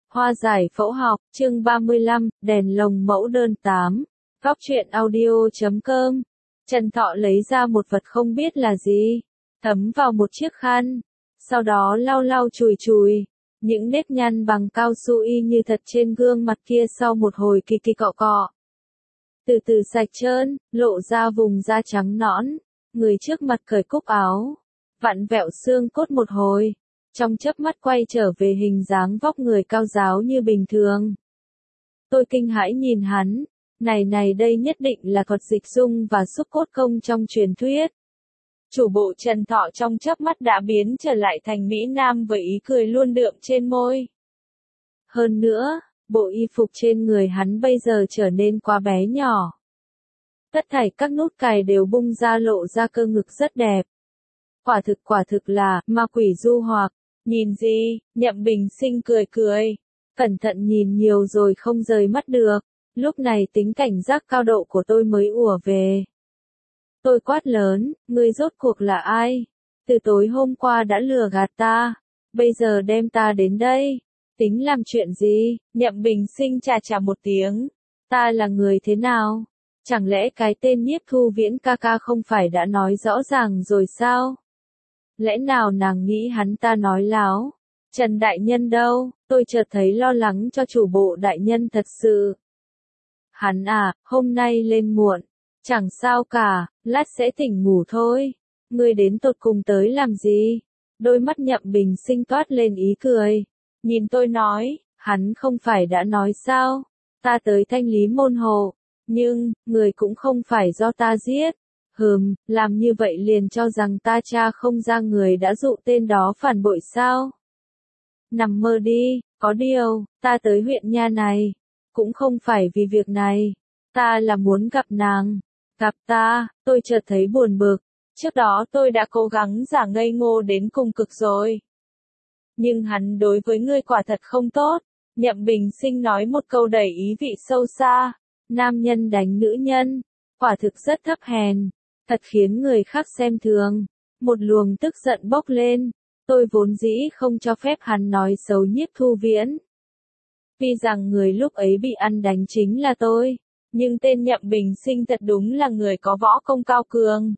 Hoa giải phẫu học, chương 35, đèn lồng mẫu đơn 8. Góc truyện audio.com. Trần Thọ lấy ra một vật không biết là gì, thấm vào một chiếc khăn, sau đó lau lau chùi chùi. Những nếp nhăn bằng cao su y như thật trên gương mặt kia sau một hồi kỳ kỳ cọ cọ. Từ từ sạch trơn, lộ ra vùng da trắng nõn, người trước mặt cởi cúc áo, vặn vẹo xương cốt một hồi. Trong chớp mắt quay trở về hình dáng vóc người cao ráo như bình thường. Tôi kinh hãi nhìn hắn, này đây nhất định là Cọt Dịch Dung và Xúc Cốt Công trong truyền thuyết. Chủ bộ Trần Thọ trong chớp mắt đã biến trở lại thành Mỹ Nam với ý cười luôn đượm trên môi. Hơn nữa, bộ y phục trên người hắn bây giờ trở nên quá bé nhỏ. Tất thảy các nút cài đều bung ra lộ ra cơ ngực rất đẹp. Quả thực là ma quỷ du hoặc. Nhìn gì? Nhậm Bình Sinh cười cười. Cẩn thận nhìn nhiều rồi không rời mắt được. Lúc này tính cảnh giác cao độ của tôi mới ùa về. Tôi quát lớn, ngươi rốt cuộc là ai? Từ tối hôm qua đã lừa gạt ta. Bây giờ đem ta đến đây. Tính làm chuyện gì? Nhậm Bình Sinh chà một tiếng. Ta là người thế nào? Chẳng lẽ cái tên Nhiếp Thu Viễn ca ca không phải đã nói rõ ràng rồi sao? Lẽ nào nàng nghĩ hắn ta nói láo? Trần đại nhân đâu? Tôi chợt thấy lo lắng cho chủ bộ đại nhân thật sự. Hắn à, hôm nay lên muộn. Chẳng sao cả, lát sẽ tỉnh ngủ thôi. Ngươi đến tột cùng tới làm gì? Đôi mắt Nhậm Bình Sinh toát lên ý cười. Nhìn tôi nói, hắn không phải đã nói sao? Ta tới thanh lý môn hộ. Nhưng, người cũng không phải do ta giết. Làm như vậy liền cho rằng ta cha không ra người đã dụ tên đó phản bội sao? Nằm mơ đi, có điều, ta tới huyện nha này, cũng không phải vì việc này, ta là muốn gặp nàng. Gặp ta, tôi chợt thấy buồn bực, trước đó tôi đã cố gắng giả ngây ngô đến cùng cực rồi. Nhưng hắn đối với ngươi quả thật không tốt, Nhậm Bình Sinh nói một câu đầy ý vị sâu xa, nam nhân đánh nữ nhân, quả thực rất thấp hèn. Thật khiến người khác xem thường. Một luồng tức giận bốc lên. Tôi vốn dĩ không cho phép hắn nói xấu Nhiếp Thu Viễn. Vì rằng người lúc ấy bị ăn đánh chính là tôi. Nhưng tên Nhậm Bình Sinh thật đúng là người có võ công cao cường.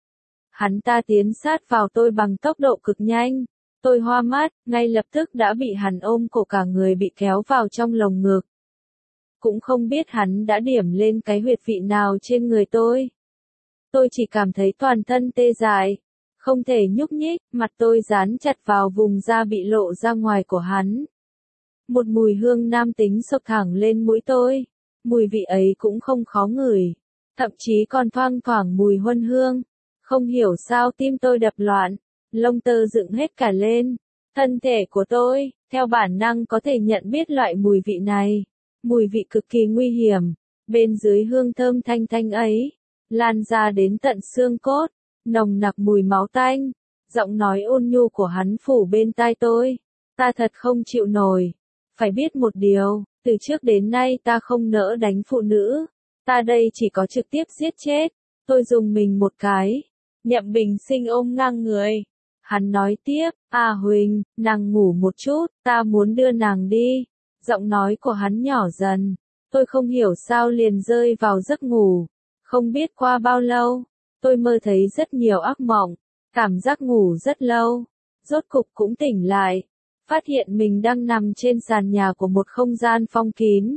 Hắn ta tiến sát vào tôi bằng tốc độ cực nhanh. Tôi hoa mắt, ngay lập tức đã bị hắn ôm cổ cả người bị kéo vào trong lồng ngực. Cũng không biết hắn đã điểm lên cái huyệt vị nào trên người tôi. Tôi chỉ cảm thấy toàn thân tê dại, không thể nhúc nhích, mặt tôi dán chặt vào vùng da bị lộ ra ngoài của hắn. Một mùi hương nam tính xộc thẳng lên mũi tôi, mùi vị ấy cũng không khó ngửi, thậm chí còn thoang thoảng mùi huân hương. Không hiểu sao tim tôi đập loạn, lông tơ dựng hết cả lên. Thân thể của tôi, theo bản năng có thể nhận biết loại mùi vị này, mùi vị cực kỳ nguy hiểm, bên dưới hương thơm thanh thanh ấy. Lan ra đến tận xương cốt, nồng nặc mùi máu tanh, giọng nói ôn nhu của hắn phủ bên tai tôi. Ta thật không chịu nổi. Phải biết một điều, từ trước đến nay ta không nỡ đánh phụ nữ. Ta đây chỉ có trực tiếp giết chết. Tôi dùng mình một cái. Nhậm Bình Sinh ôm ngang người. Hắn nói tiếp, Huỳnh, nàng ngủ một chút, ta muốn đưa nàng đi. Giọng nói của hắn nhỏ dần. Tôi không hiểu sao liền rơi vào giấc ngủ. Không biết qua bao lâu, tôi mơ thấy rất nhiều ác mộng, cảm giác ngủ rất lâu, rốt cục cũng tỉnh lại, phát hiện mình đang nằm trên sàn nhà của một không gian phong kín.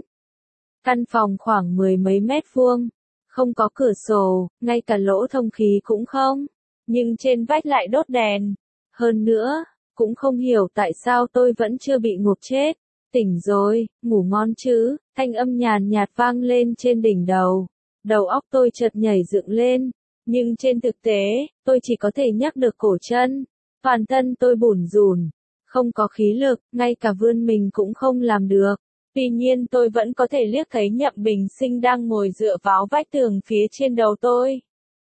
Căn phòng khoảng 10 mấy mét vuông, không có cửa sổ, ngay cả lỗ thông khí cũng không, nhưng trên vách lại đốt đèn. Hơn nữa, cũng không hiểu tại sao tôi vẫn chưa bị ngộp chết. Tỉnh rồi, ngủ ngon chứ, thanh âm nhàn nhạt vang lên trên đỉnh đầu. Đầu óc tôi chợt nhảy dựng lên, nhưng trên thực tế, tôi chỉ có thể nhắc được cổ chân. Toàn thân tôi bủn rủn, không có khí lực, ngay cả vươn mình cũng không làm được. Tuy nhiên tôi vẫn có thể liếc thấy Nhậm Bình Sinh đang ngồi dựa vào vách tường phía trên đầu tôi.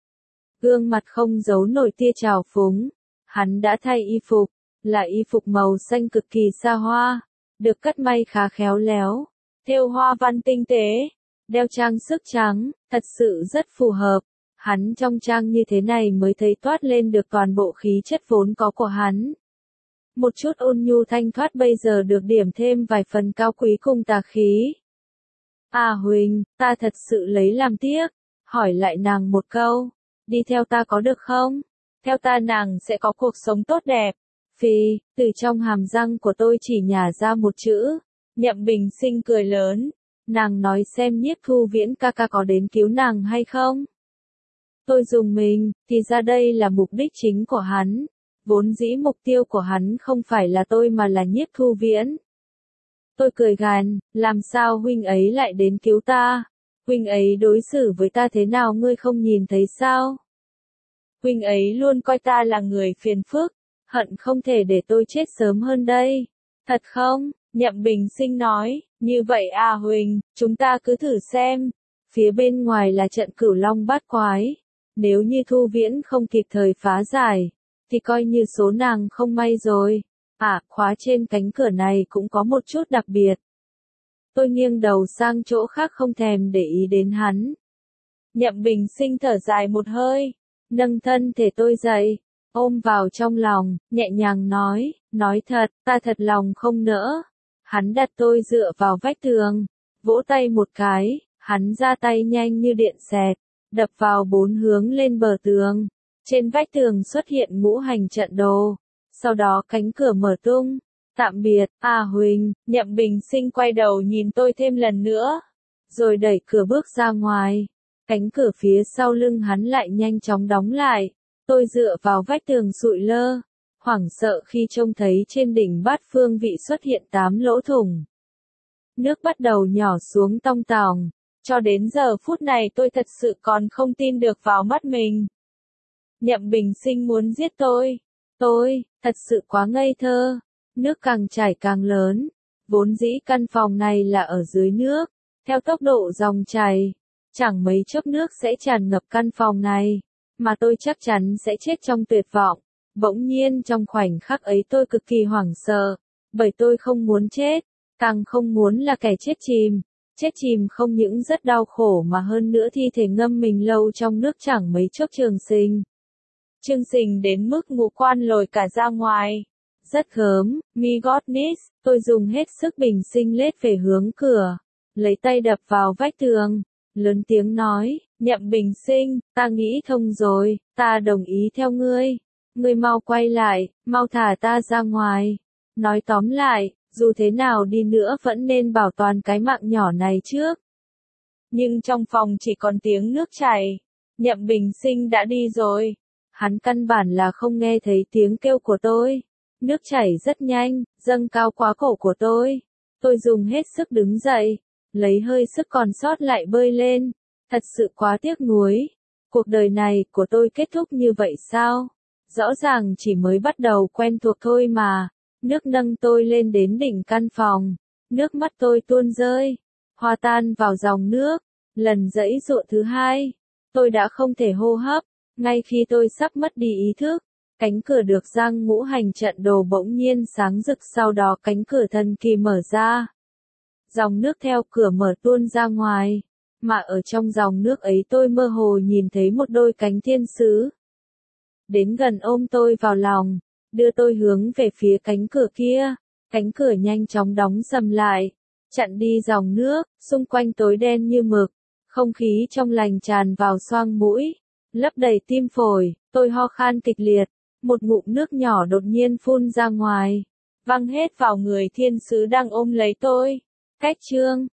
Gương mặt không giấu nổi tia trào phúng. Hắn đã thay y phục, là y phục màu xanh cực kỳ xa hoa, được cắt may khá khéo léo, thêu hoa văn tinh tế. Đeo trang sức trắng, thật sự rất phù hợp. Hắn trong trang như thế này mới thấy toát lên được toàn bộ khí chất vốn có của hắn. Một chút ôn nhu thanh thoát bây giờ được điểm thêm vài phần cao quý cùng tà khí. À Huỳnh, ta thật sự lấy làm tiếc, hỏi lại nàng một câu, đi theo ta có được không? Theo ta nàng sẽ có cuộc sống tốt đẹp. Phi, từ trong hàm răng của tôi chỉ nhả ra một chữ. Nhậm Bình Sinh cười lớn. Nàng nói xem Nhiếp Thu Viễn ca ca có đến cứu nàng hay không? Tôi dùng mình, thì ra đây là mục đích chính của hắn. Vốn dĩ mục tiêu của hắn không phải là tôi mà là Nhiếp Thu Viễn. Tôi cười gằn, làm sao huynh ấy lại đến cứu ta? Huynh ấy đối xử với ta thế nào ngươi không nhìn thấy sao? Huynh ấy luôn coi ta là người phiền phức, hận không thể để tôi chết sớm hơn đây. Thật không? Nhậm Bình Sinh nói, như vậy à Huỳnh, chúng ta cứ thử xem. Phía bên ngoài là trận Cửu Long bát quái. Nếu như Thu Viễn không kịp thời phá giải, thì coi như số nàng không may rồi. À, khóa trên cánh cửa này cũng có một chút đặc biệt. Tôi nghiêng đầu sang chỗ khác không thèm để ý đến hắn. Nhậm Bình Sinh thở dài một hơi, nâng thân thể tôi dậy, ôm vào trong lòng, nhẹ nhàng nói thật, ta thật lòng không nỡ. Hắn đặt tôi dựa vào vách tường, vỗ tay một cái, hắn ra tay nhanh như điện xẹt, đập vào bốn hướng lên bờ tường. Trên vách tường xuất hiện ngũ hành trận đồ, sau đó cánh cửa mở tung. Tạm biệt, à Huỳnh, Nhậm Bình Sinh quay đầu nhìn tôi thêm lần nữa, rồi đẩy cửa bước ra ngoài. Cánh cửa phía sau lưng hắn lại nhanh chóng đóng lại. Tôi dựa vào vách tường sụi lơ, hoảng sợ khi trông thấy trên đỉnh Bát Phương Vị xuất hiện 8 lỗ thủng. Nước bắt đầu nhỏ xuống tong tòng, cho đến giờ phút này tôi thật sự còn không tin được vào mắt mình. Nhậm Bình Sinh muốn giết tôi, thật sự quá ngây thơ. Nước càng chảy càng lớn, vốn dĩ căn phòng này là ở dưới nước, theo tốc độ dòng chảy, chẳng mấy chốc nước sẽ tràn ngập căn phòng này, mà tôi chắc chắn sẽ chết trong tuyệt vọng. Bỗng nhiên trong khoảnh khắc ấy tôi cực kỳ hoảng sợ, bởi tôi không muốn chết, càng không muốn là kẻ chết chìm không những rất đau khổ mà hơn nữa thi thể ngâm mình lâu trong nước chẳng mấy chốc trường sinh. Chương Sinh đến mức ngũ quan lồi cả ra ngoài. Rất gớm, me goodness, tôi dùng hết sức bình sinh lết về hướng cửa, lấy tay đập vào vách tường, lớn tiếng nói, Nhậm Bình Sinh, ta nghĩ thông rồi, ta đồng ý theo ngươi. Ngươi mau quay lại, mau thả ta ra ngoài. Nói tóm lại, dù thế nào đi nữa vẫn nên bảo toàn cái mạng nhỏ này trước. Nhưng trong phòng chỉ còn tiếng nước chảy. Nhậm Bình Sinh đã đi rồi. Hắn căn bản là không nghe thấy tiếng kêu của tôi. Nước chảy rất nhanh, dâng cao quá cổ của tôi. Tôi dùng hết sức đứng dậy, lấy hơi sức còn sót lại bơi lên. Thật sự quá tiếc nuối. Cuộc đời này của tôi kết thúc như vậy sao? Rõ ràng chỉ mới bắt đầu quen thuộc thôi mà. Nước nâng tôi lên đến đỉnh căn phòng. Nước mắt tôi tuôn rơi, hòa tan vào dòng nước. Lần giãy giụa thứ hai, tôi đã không thể hô hấp. Ngay khi tôi sắp mất đi ý thức, cánh cửa được giăng ngũ hành trận đồ bỗng nhiên sáng rực, sau đó cánh cửa thần kỳ mở ra. Dòng nước theo cửa mở tuôn ra ngoài, mà ở trong dòng nước ấy tôi mơ hồ nhìn thấy một đôi cánh thiên sứ. Đến gần ôm tôi vào lòng, đưa tôi hướng về phía cánh cửa kia. Cánh cửa nhanh chóng đóng sầm lại, chặn đi dòng nước, xung quanh tối đen như mực, không khí trong lành tràn vào xoang mũi, lấp đầy tim phổi, tôi ho khan kịch liệt, một ngụm nước nhỏ đột nhiên phun ra ngoài, văng hết vào người thiên sứ đang ôm lấy tôi. Cách chương